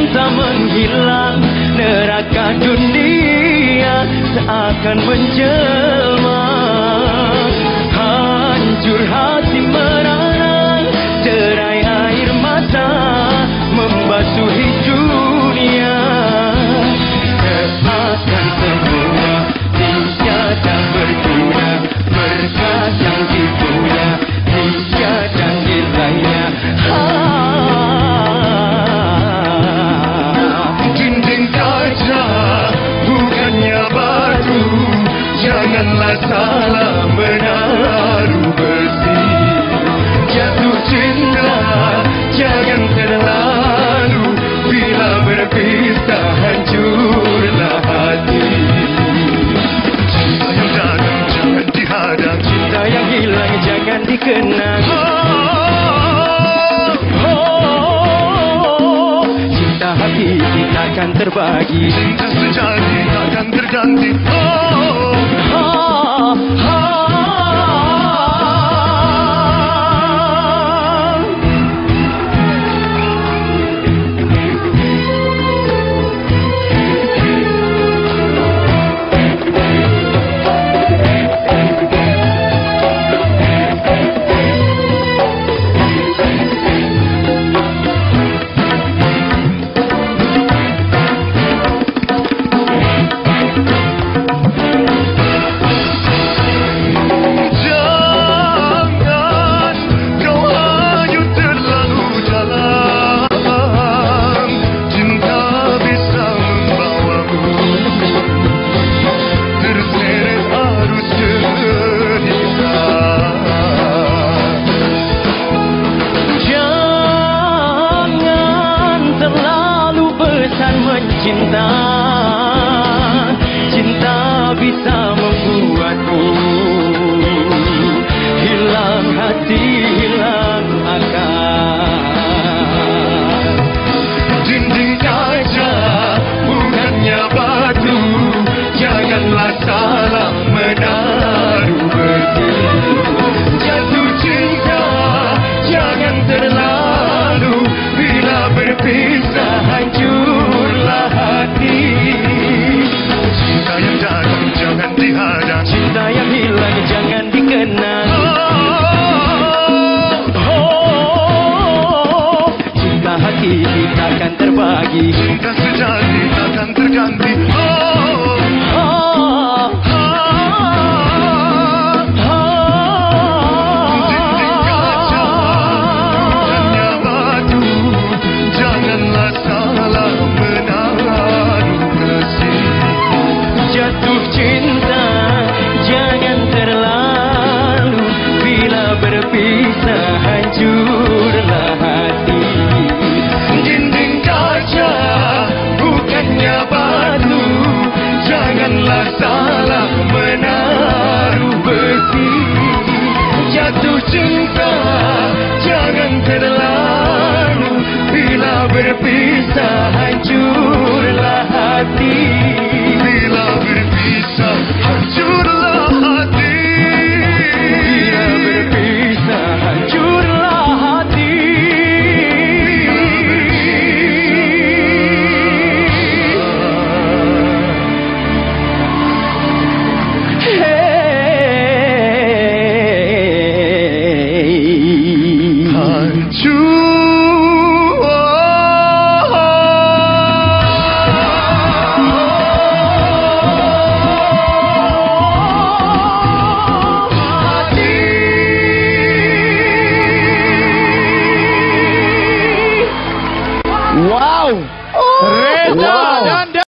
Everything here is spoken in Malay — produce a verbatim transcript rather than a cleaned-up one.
cinta menghilang, neraka dunia seakan menjelma. Hancur hati merana, derai air mata membasuhi dunia. Seakan semua tiada berguna, berkah yang dipunya tiada nilainya. Dinding kaca bukannya batu, janganlah salah menaruh besi. Jatuh cinta jangan terlalu, bila berpisah hancurlah hati. Cinta yang datang jangan dihadang, Cinta yang hilang jangan dikenang. Oh, cinta hakiki takkan terbagi, cinta sejati takkan terganti. Oh, ah, ah. Cinta, cinta bisa membuatku hilang hati, hilang akal. dinding kaca bukannya batu, janganlah salah menaruh besi. Jatuh cinta jangan terlalu, bila berpisah hancurlah hati. Cinta yang datang jangan dihadang, Cinta yang hilang jangan dikenang. Oh, cinta hakiki takkan terbagi, cinta sejati takkan terganti. Oh, ah, dinding kaca bukannya batu, janganlah salah menaruh besi. jatuh cinta jangan terlalu, bila berpisah hancurlah hati. Dinding kaca bukannya batu, janganlah salah menaruh besi. Jatuh cinta jangan terlalu, bila berpisah hancurlah hati. Bila berpisah hancurlah hati. Bila berpisah hancurlah hati. Hancur